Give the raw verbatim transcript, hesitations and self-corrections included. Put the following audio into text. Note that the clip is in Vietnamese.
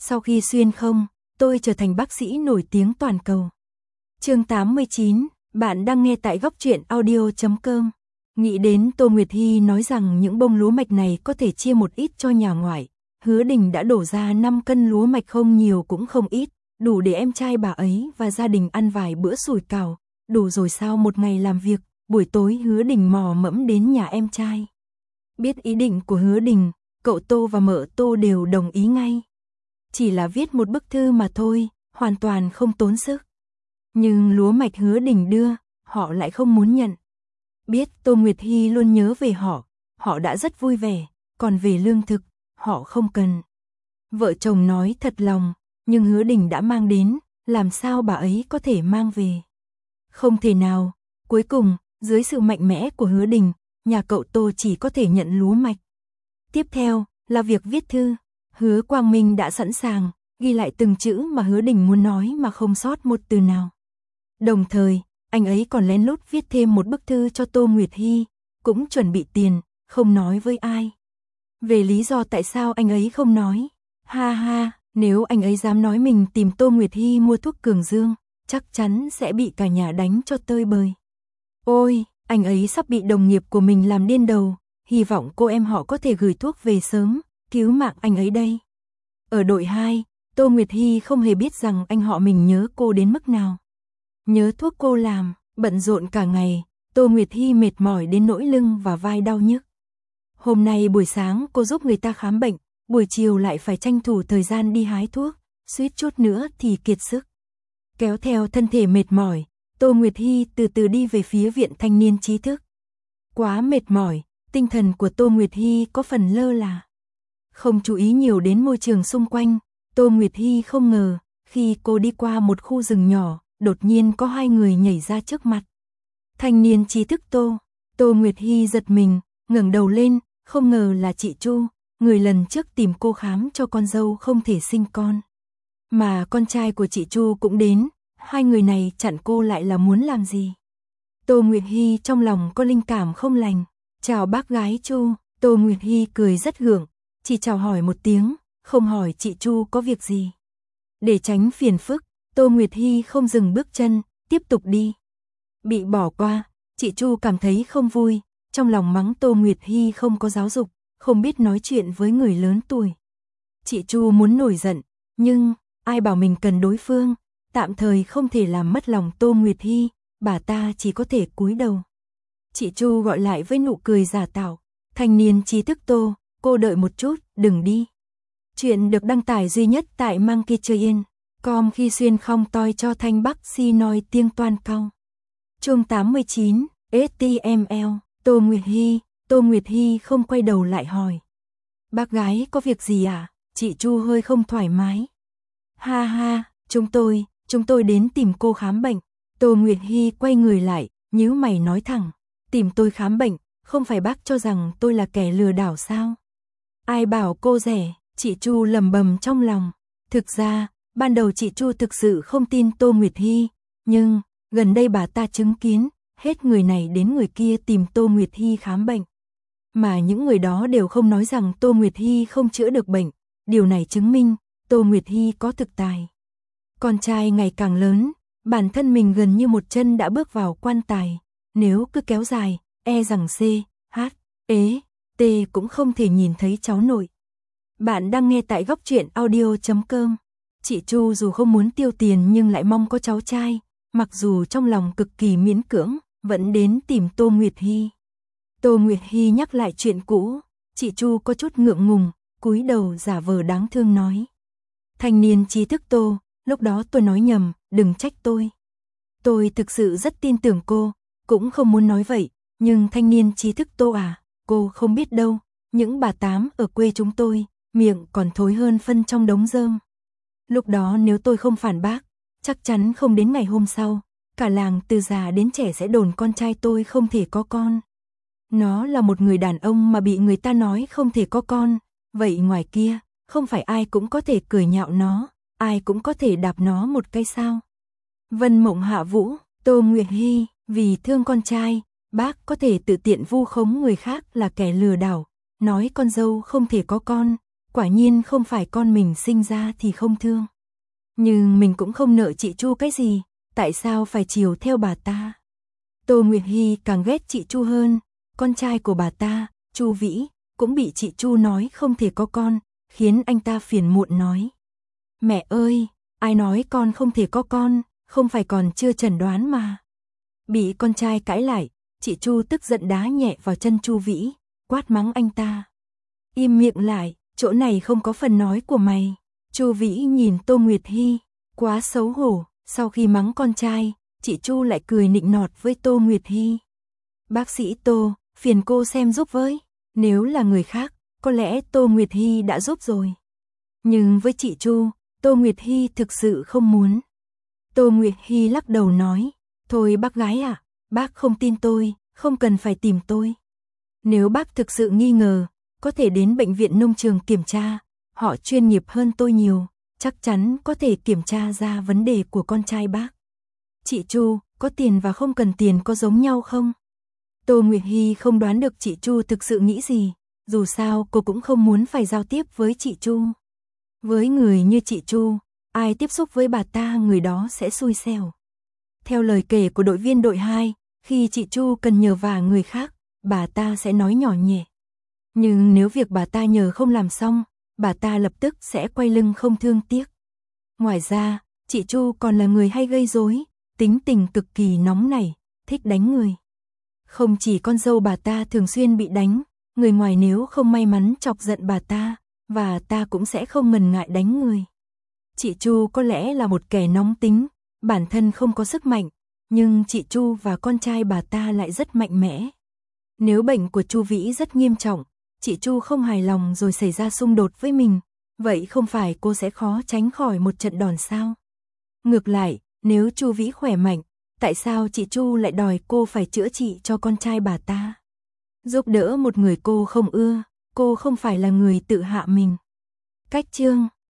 Sau khi xuyên không, tôi trở thành bác sĩ nổi tiếng toàn cầu. Chương tám mươi chín, bạn đang nghe tại góc truyện audio chấm com. Nghĩ đến Tô Nguyệt Hy nói rằng những bông lúa mạch này có thể chia một ít cho nhà ngoại. Hứa Đình đã đổ ra năm cân lúa mạch, không nhiều cũng không ít, đủ để em trai bà ấy và gia đình ăn vài bữa sủi cảo. Đủ rồi sao? Một ngày làm việc, buổi tối Hứa Đình mò mẫm đến nhà em trai. Biết ý định của Hứa Đình, cậu Tô và mợ Tô đều đồng ý ngay. Chỉ là viết một bức thư mà thôi, hoàn toàn không tốn sức. Nhưng lúa mạch Hứa Đình đưa, họ lại không muốn nhận. Biết Tô Nguyệt Hy luôn nhớ về họ, họ đã rất vui vẻ, còn về lương thực, họ không cần. Vợ chồng nói thật lòng, nhưng Hứa Đình đã mang đến, làm sao bà ấy có thể mang về? Không thể nào. Cuối cùng, dưới sự mạnh mẽ của Hứa Đình, nhà cậu Tô chỉ có thể nhận lúa mạch. Tiếp theo là việc viết thư. Hứa Quang Minh đã sẵn sàng, ghi lại từng chữ mà Hứa Đình muốn nói mà không sót một từ nào. Đồng thời, anh ấy còn lén lút viết thêm một bức thư cho Tô Nguyệt Hy, cũng chuẩn bị tiền, không nói với ai. Về lý do tại sao anh ấy không nói, ha ha, nếu anh ấy dám nói mình tìm Tô Nguyệt Hy mua thuốc cường dương, chắc chắn sẽ bị cả nhà đánh cho tơi bời. Ôi, anh ấy sắp bị đồng nghiệp của mình làm điên đầu, hy vọng cô em họ có thể gửi thuốc về sớm, cứu mạng anh ấy đây. Ở đội hai, Tô Nguyệt Hy không hề biết rằng anh họ mình nhớ cô đến mức nào. Nhớ thuốc cô làm, bận rộn cả ngày, Tô Nguyệt Hy mệt mỏi đến nỗi lưng và vai đau nhức. Hôm nay buổi sáng cô giúp người ta khám bệnh, buổi chiều lại phải tranh thủ thời gian đi hái thuốc, suýt chút nữa thì kiệt sức. Kéo theo thân thể mệt mỏi, Tô Nguyệt Hy từ từ đi về phía viện thanh niên trí thức. Quá mệt mỏi, tinh thần của Tô Nguyệt Hy có phần lơ là. Không chú ý nhiều đến môi trường xung quanh, Tô Nguyệt Hy không ngờ, khi cô đi qua một khu rừng nhỏ, đột nhiên có hai người nhảy ra trước mặt. Thanh niên trí thức Tô, Tô Nguyệt Hy giật mình, ngẩng đầu lên, không ngờ là chị Chu, người lần trước tìm cô khám cho con dâu không thể sinh con. Mà con trai của chị Chu cũng đến, hai người này chặn cô lại là muốn làm gì? Tô Nguyệt Hy trong lòng có linh cảm không lành. Chào bác gái Chu, Tô Nguyệt Hy cười rất gượng, chỉ chào hỏi một tiếng, không hỏi chị Chu có việc gì. Để tránh phiền phức, Tô Nguyệt Hy không dừng bước chân, tiếp tục đi. Bị bỏ qua, chị Chu cảm thấy không vui, trong lòng mắng Tô Nguyệt Hy không có giáo dục, không biết nói chuyện với người lớn tuổi. Chị Chu muốn nổi giận, nhưng ai bảo mình cần đối phương, tạm thời không thể làm mất lòng Tô Nguyệt Hy, bà ta chỉ có thể cúi đầu. Chị Chu gọi lại với nụ cười giả tạo, thanh niên trí thức Tô, cô đợi một chút, đừng đi. Chuyện được đăng tải duy nhất tại Monkey Chơi chấm com khi xuyên không toi cho thanh bắc si nói tiếng toan cao. Chương tám mươi chín, ét tê em lờ, Tô Nguyệt Hy, Tô Nguyệt Hy không quay đầu lại hỏi. Bác gái có việc gì à? Chị Chu hơi không thoải mái. Ha ha, chúng tôi, chúng tôi đến tìm cô khám bệnh. Tô Nguyệt Hy quay người lại, nhíu mày nói thẳng. Tìm tôi khám bệnh, không phải bác cho rằng tôi là kẻ lừa đảo sao? Ai bảo cô rẻ, chị Chu lầm bầm trong lòng. Thực ra, ban đầu chị Chu thực sự không tin Tô Nguyệt Hy, nhưng gần đây bà ta chứng kiến, hết người này đến người kia tìm Tô Nguyệt Hy khám bệnh. Mà những người đó đều không nói rằng Tô Nguyệt Hy không chữa được bệnh, điều này chứng minh Tô Nguyệt Hy có thực tài. Con trai ngày càng lớn, bản thân mình gần như một chân đã bước vào quan tài, nếu cứ kéo dài, e rằng C, H, E, T cũng không thể nhìn thấy cháu nội. Bạn đang nghe tại góc truyện audio chấm com. Chị Chu dù không muốn tiêu tiền nhưng lại mong có cháu trai, mặc dù trong lòng cực kỳ miễn cưỡng, vẫn đến tìm Tô Nguyệt Hy. Tô Nguyệt Hy nhắc lại chuyện cũ, chị Chu có chút ngượng ngùng, cúi đầu giả vờ đáng thương nói. Thanh niên trí thức Tô, lúc đó tôi nói nhầm, đừng trách tôi. Tôi thực sự rất tin tưởng cô, cũng không muốn nói vậy, nhưng thanh niên trí thức Tô à, cô không biết đâu, những bà tám ở quê chúng tôi, miệng còn thối hơn phân trong đống rơm. Lúc đó nếu tôi không phản bác, chắc chắn không đến ngày hôm sau, cả làng từ già đến trẻ sẽ đồn con trai tôi không thể có con. Nó là một người đàn ông mà bị người ta nói không thể có con, vậy ngoài kia, không phải ai cũng có thể cười nhạo nó, ai cũng có thể đạp nó một cái sao. Vân Mộng Hạ Vũ, Tô Nguyệt Hy, vì thương con trai, bác có thể tự tiện vu khống người khác là kẻ lừa đảo, nói con dâu không thể có con, quả nhiên không phải con mình sinh ra thì không thương. Nhưng mình cũng không nợ chị Chu cái gì, tại sao phải chiều theo bà ta? Tô Nguyệt Hy càng ghét chị Chu hơn, con trai của bà ta, Chu Vĩ, cũng bị chị Chu nói không thể có con, khiến anh ta phiền muộn nói. Mẹ ơi, ai nói con không thể có con, không phải còn chưa chẩn đoán mà. Bị con trai cãi lại, chị Chu tức giận đá nhẹ vào chân Chu Vĩ, quát mắng anh ta. Im miệng lại, chỗ này không có phần nói của mày. Chu Vĩ nhìn Tô Nguyệt Hy, quá xấu hổ, sau khi mắng con trai, chị Chu lại cười nịnh nọt với Tô Nguyệt Hy. Bác sĩ Tô, phiền cô xem giúp với, nếu là người khác, có lẽ Tô Nguyệt Hy đã giúp rồi. Nhưng với chị Chu, Tô Nguyệt Hy thực sự không muốn. Tô Nguyệt Hy lắc đầu nói, thôi bác gái ạ, à, bác không tin tôi, không cần phải tìm tôi. Nếu bác thực sự nghi ngờ, có thể đến bệnh viện nông trường kiểm tra, họ chuyên nghiệp hơn tôi nhiều, chắc chắn có thể kiểm tra ra vấn đề của con trai bác. Chị Chu, có tiền và không cần tiền có giống nhau không? Tô Nguyệt Hy không đoán được chị Chu thực sự nghĩ gì, dù sao cô cũng không muốn phải giao tiếp với chị Chu. Với người như chị Chu, ai tiếp xúc với bà ta người đó sẽ xui xẻo. Theo lời kể của đội viên đội hai, khi chị Chu cần nhờ vả người khác, bà ta sẽ nói nhỏ nhẹ. Nhưng nếu việc bà ta nhờ không làm xong, bà ta lập tức sẽ quay lưng không thương tiếc. Ngoài ra, chị Chu còn là người hay gây rối, tính tình cực kỳ nóng nảy, thích đánh người. Không chỉ con dâu bà ta thường xuyên bị đánh, người ngoài nếu không may mắn chọc giận bà ta, và ta cũng sẽ không ngần ngại đánh người. Chị Chu có lẽ là một kẻ nóng tính, bản thân không có sức mạnh, nhưng chị Chu và con trai bà ta lại rất mạnh mẽ. Nếu bệnh của Chu Vĩ rất nghiêm trọng, chị Chu không hài lòng rồi xảy ra xung đột với mình, vậy không phải cô sẽ khó tránh khỏi một trận đòn sao? Ngược lại, nếu Chu Vĩ khỏe mạnh, tại sao chị Chu lại đòi cô phải chữa trị cho con trai bà ta? Giúp đỡ một người cô không ưa, cô không phải là người tự hạ mình. Cách chương